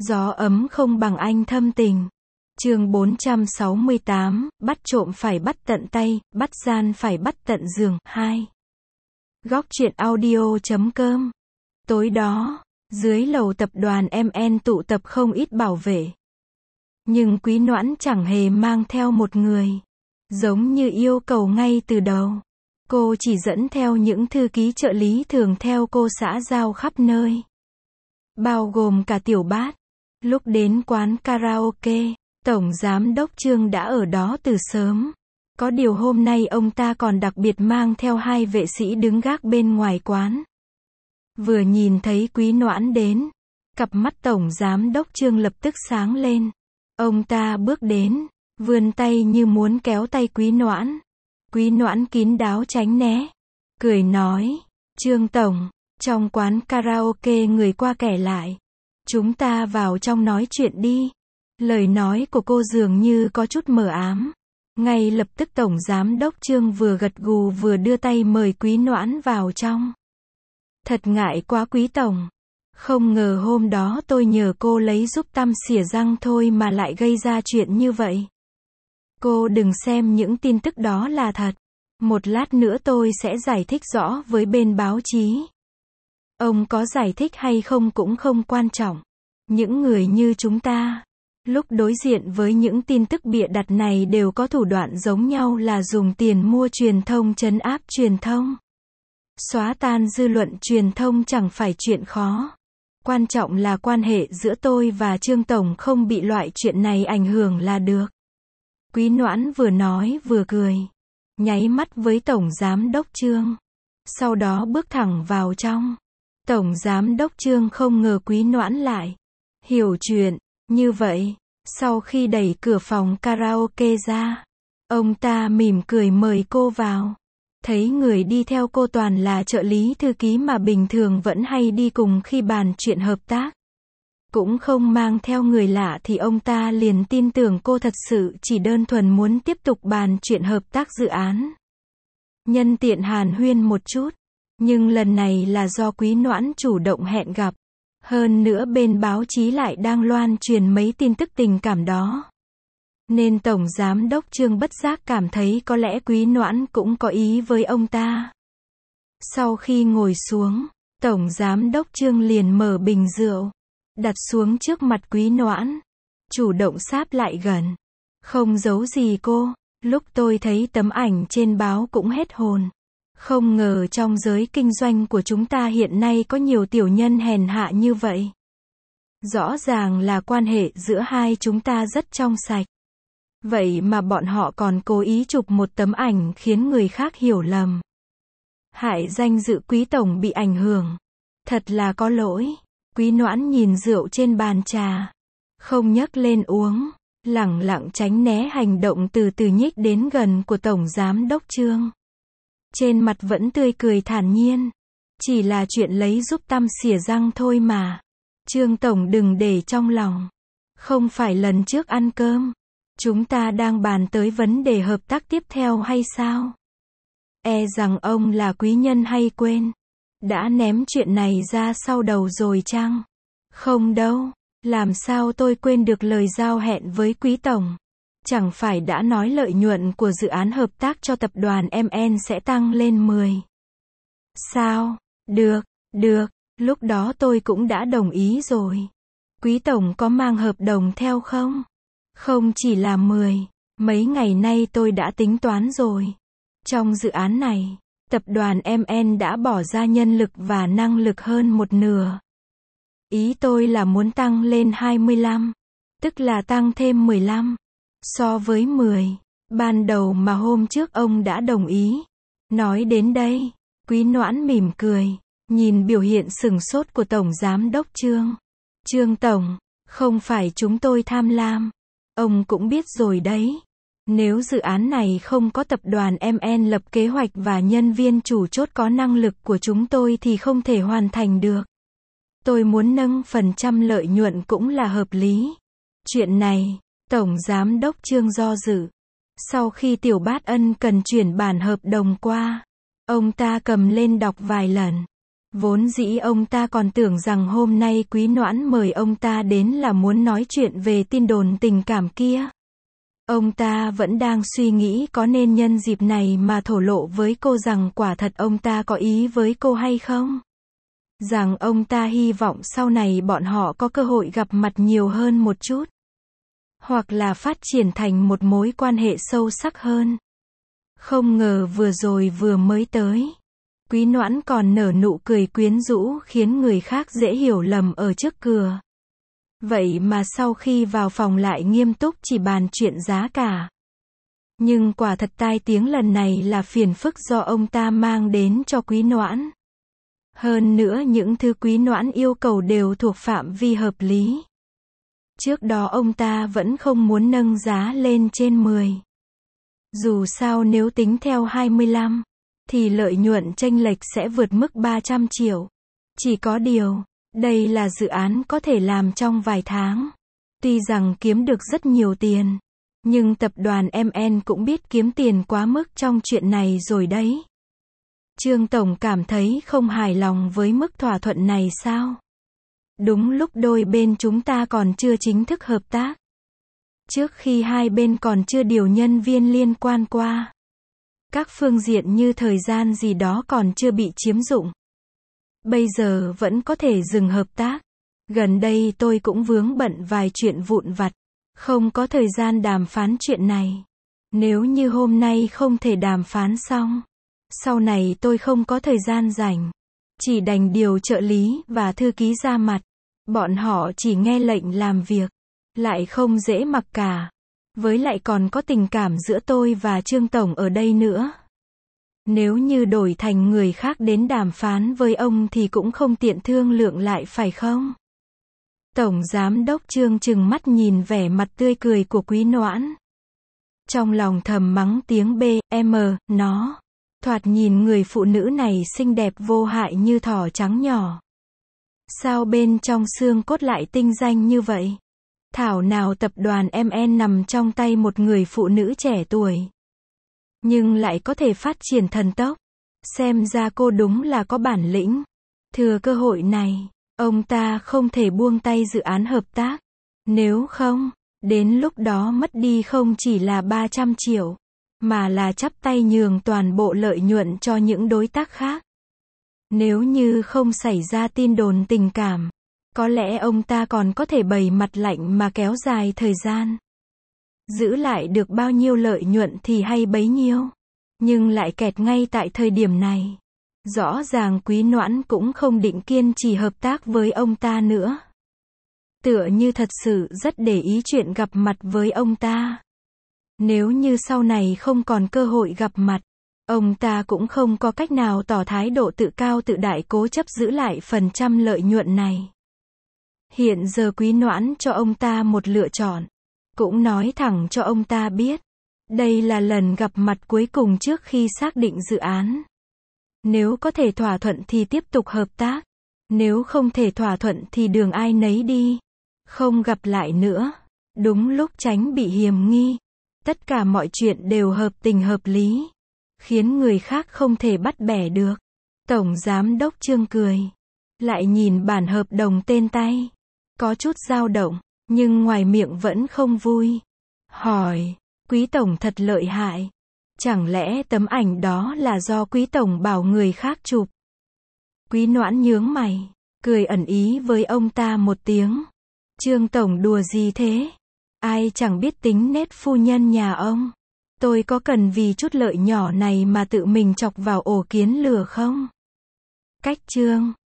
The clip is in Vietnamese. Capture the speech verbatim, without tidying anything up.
Gió ấm không bằng anh thâm tình. Chương bốn trăm sáu mươi tám, bắt trộm phải bắt tận tay, bắt gian phải bắt tận giường, hai. Góc truyện audio chấm com. Tối đó, dưới lầu tập đoàn em en tụ tập không ít bảo vệ. Nhưng Quý Noãn chẳng hề mang theo một người. Giống như yêu cầu ngay từ đầu. Cô chỉ dẫn theo những thư ký trợ lý thường theo cô xã giao khắp nơi. Bao gồm cả Tiểu Bát. Lúc đến quán karaoke, Tổng Giám đốc Trương đã ở đó từ sớm. Có điều hôm nay ông ta còn đặc biệt mang theo hai vệ sĩ đứng gác bên ngoài quán. Vừa nhìn thấy Quý Noãn đến, cặp mắt Tổng Giám đốc Trương lập tức sáng lên. Ông ta bước đến, vươn tay như muốn kéo tay Quý Noãn. Quý Noãn kín đáo tránh né, cười nói, Trương Tổng, trong quán karaoke người qua kẻ lại. Chúng ta vào trong nói chuyện đi. Lời nói của cô dường như có chút mờ ám. Ngay lập tức Tổng Giám đốc Trương vừa gật gù vừa đưa tay mời Quý Noãn vào trong. Thật ngại quá Quý Tổng. Không ngờ hôm đó tôi nhờ cô lấy giúp tăm xỉa răng thôi mà lại gây ra chuyện như vậy. Cô đừng xem những tin tức đó là thật. Một lát nữa tôi sẽ giải thích rõ với bên báo chí. Ông có giải thích hay không cũng không quan trọng. Những người như chúng ta, lúc đối diện với những tin tức bịa đặt này đều có thủ đoạn giống nhau là dùng tiền mua truyền thông trấn áp truyền thông. Xóa tan dư luận truyền thông chẳng phải chuyện khó. Quan trọng là quan hệ giữa tôi và Trương Tổng không bị loại chuyện này ảnh hưởng là được. Quý Noãn vừa nói vừa cười. Nháy mắt với Tổng Giám đốc Trương. Sau đó bước thẳng vào trong. Tổng Giám đốc Trương không ngờ Quý Noãn lại hiểu chuyện như vậy. Sau khi đẩy cửa phòng karaoke ra, ông ta mỉm cười mời cô vào. Thấy người đi theo cô toàn là trợ lý thư ký mà bình thường vẫn hay đi cùng khi bàn chuyện hợp tác. Cũng không mang theo người lạ thì ông ta liền tin tưởng cô thật sự chỉ đơn thuần muốn tiếp tục bàn chuyện hợp tác dự án. Nhân tiện hàn huyên một chút. Nhưng lần này là do Quý Noãn chủ động hẹn gặp. Hơn nữa bên báo chí lại đang loan truyền mấy tin tức tình cảm đó. Nên Tổng Giám đốc Trương bất giác cảm thấy có lẽ Quý Noãn cũng có ý với ông ta. Sau khi ngồi xuống, Tổng Giám đốc Trương liền mở bình rượu, đặt xuống trước mặt Quý Noãn, chủ động sáp lại gần. Không giấu gì cô, lúc tôi thấy tấm ảnh trên báo cũng hết hồn. Không ngờ trong giới kinh doanh của chúng ta hiện nay có nhiều tiểu nhân hèn hạ như vậy. Rõ ràng là quan hệ giữa hai chúng ta rất trong sạch. Vậy mà bọn họ còn cố ý chụp một tấm ảnh khiến người khác hiểu lầm. Hại danh dự Quý Tổng bị ảnh hưởng. Thật là có lỗi. Quý Noãn nhìn rượu trên bàn trà. Không nhấc lên uống. Lẳng lặng tránh né hành động từ từ nhích đến gần của Tổng Giám đốc Trương. Trên mặt vẫn tươi cười thản nhiên. Chỉ là chuyện lấy giúp tăm xỉa răng thôi mà. Trương Tổng đừng để trong lòng. Không phải lần trước ăn cơm. Chúng ta đang bàn tới vấn đề hợp tác tiếp theo hay sao? E rằng ông là quý nhân hay quên. Đã ném chuyện này ra sau đầu rồi chăng? Không đâu. Làm sao tôi quên được lời giao hẹn với Quý Tổng? Chẳng phải đã nói lợi nhuận của dự án hợp tác cho tập đoàn em en sẽ tăng lên mười. Sao? Được, được, lúc đó tôi cũng đã đồng ý rồi. Quý Tổng có mang hợp đồng theo không? Không chỉ là mười, mấy ngày nay tôi đã tính toán rồi. Trong dự án này, tập đoàn em en đã bỏ ra nhân lực và năng lực hơn một nửa. Ý tôi là muốn tăng lên hai mươi lăm, tức là tăng thêm mười lăm. So với mười, ban đầu mà hôm trước ông đã đồng ý. Nói đến đây, Quý Noãn mỉm cười, nhìn biểu hiện sừng sốt của Tổng Giám đốc Trương. Trương Tổng, không phải chúng tôi tham lam. Ông cũng biết rồi đấy. Nếu dự án này không có tập đoàn em en lập kế hoạch và nhân viên chủ chốt có năng lực của chúng tôi thì không thể hoàn thành được. Tôi muốn nâng phần trăm lợi nhuận cũng là hợp lý. Chuyện này, Tổng Giám đốc Trương do dự. Sau khi Tiểu Bát ân cần chuyển bản hợp đồng qua, ông ta cầm lên đọc vài lần. Vốn dĩ ông ta còn tưởng rằng hôm nay Quý Noãn mời ông ta đến là muốn nói chuyện về tin đồn tình cảm kia. Ông ta vẫn đang suy nghĩ có nên nhân dịp này mà thổ lộ với cô rằng quả thật ông ta có ý với cô hay không. Rằng ông ta hy vọng sau này bọn họ có cơ hội gặp mặt nhiều hơn một chút. Hoặc là phát triển thành một mối quan hệ sâu sắc hơn. Không ngờ vừa rồi vừa mới tới, Quý Noãn còn nở nụ cười quyến rũ khiến người khác dễ hiểu lầm ở trước cửa. Vậy mà sau khi vào phòng lại nghiêm túc chỉ bàn chuyện giá cả. Nhưng quả thật tai tiếng lần này là phiền phức do ông ta mang đến cho Quý Noãn. Hơn nữa những thứ Quý Noãn yêu cầu đều thuộc phạm vi hợp lý. Trước đó ông ta vẫn không muốn nâng giá lên trên mười. Dù sao nếu tính theo hai mươi lăm, thì lợi nhuận chênh lệch sẽ vượt mức ba trăm triệu. Chỉ có điều, đây là dự án có thể làm trong vài tháng. Tuy rằng kiếm được rất nhiều tiền, nhưng tập đoàn em en cũng biết kiếm tiền quá mức trong chuyện này rồi đấy. Trương Tổng cảm thấy không hài lòng với mức thỏa thuận này sao? Đúng lúc đôi bên chúng ta còn chưa chính thức hợp tác. Trước khi hai bên còn chưa điều nhân viên liên quan qua. Các phương diện như thời gian gì đó còn chưa bị chiếm dụng. Bây giờ vẫn có thể dừng hợp tác. Gần đây tôi cũng vướng bận vài chuyện vụn vặt. Không có thời gian đàm phán chuyện này. Nếu như hôm nay không thể đàm phán xong, sau này tôi không có thời gian rảnh. Chỉ đành điều trợ lý và thư ký ra mặt. Bọn họ chỉ nghe lệnh làm việc. Lại không dễ mặc cả. Với lại còn có tình cảm giữa tôi và Trương Tổng ở đây nữa. Nếu như đổi thành người khác đến đàm phán với ông thì cũng không tiện thương lượng lại phải không? Tổng Giám đốc Trương trừng mắt nhìn vẻ mặt tươi cười của Quý Noãn. Trong lòng thầm mắng tiếng B, M, nó. Thoạt nhìn người phụ nữ này xinh đẹp vô hại như thỏ trắng nhỏ. Sao bên trong xương cốt lại tinh danh như vậy? Thảo nào tập đoàn em en nằm trong tay một người phụ nữ trẻ tuổi. Nhưng lại có thể phát triển thần tốc. Xem ra cô đúng là có bản lĩnh. Thừa cơ hội này, ông ta không thể buông tay dự án hợp tác. Nếu không, đến lúc đó mất đi không chỉ là ba trăm triệu, mà là chắp tay nhường toàn bộ lợi nhuận cho những đối tác khác. Nếu như không xảy ra tin đồn tình cảm, có lẽ ông ta còn có thể bày mặt lạnh mà kéo dài thời gian. Giữ lại được bao nhiêu lợi nhuận thì hay bấy nhiêu. Nhưng lại kẹt ngay tại thời điểm này. Rõ ràng Quý Noãn cũng không định kiên trì hợp tác với ông ta nữa. Tựa như thật sự rất để ý chuyện gặp mặt với ông ta. Nếu như sau này không còn cơ hội gặp mặt, ông ta cũng không có cách nào tỏ thái độ tự cao tự đại cố chấp giữ lại phần trăm lợi nhuận này. Hiện giờ Quý Noãn cho ông ta một lựa chọn. Cũng nói thẳng cho ông ta biết. Đây là lần gặp mặt cuối cùng trước khi xác định dự án. Nếu có thể thỏa thuận thì tiếp tục hợp tác. Nếu không thể thỏa thuận thì đường ai nấy đi. Không gặp lại nữa. Đúng lúc tránh bị hiềm nghi. Tất cả mọi chuyện đều hợp tình hợp lý. Khiến người khác không thể bắt bẻ được. Tổng Giám đốc Trương cười. Lại nhìn bản hợp đồng tên tay. Có chút dao động. Nhưng ngoài miệng vẫn không vui. Hỏi. Quý Tổng thật lợi hại. Chẳng lẽ tấm ảnh đó là do Quý Tổng bảo người khác chụp? Quý Noãn nhướng mày. Cười ẩn ý với ông ta một tiếng. Trương Tổng đùa gì thế? Ai chẳng biết tính nết phu nhân nhà ông. Tôi có cần vì chút lợi nhỏ này mà tự mình chọc vào ổ kiến lửa không? Cách Trương.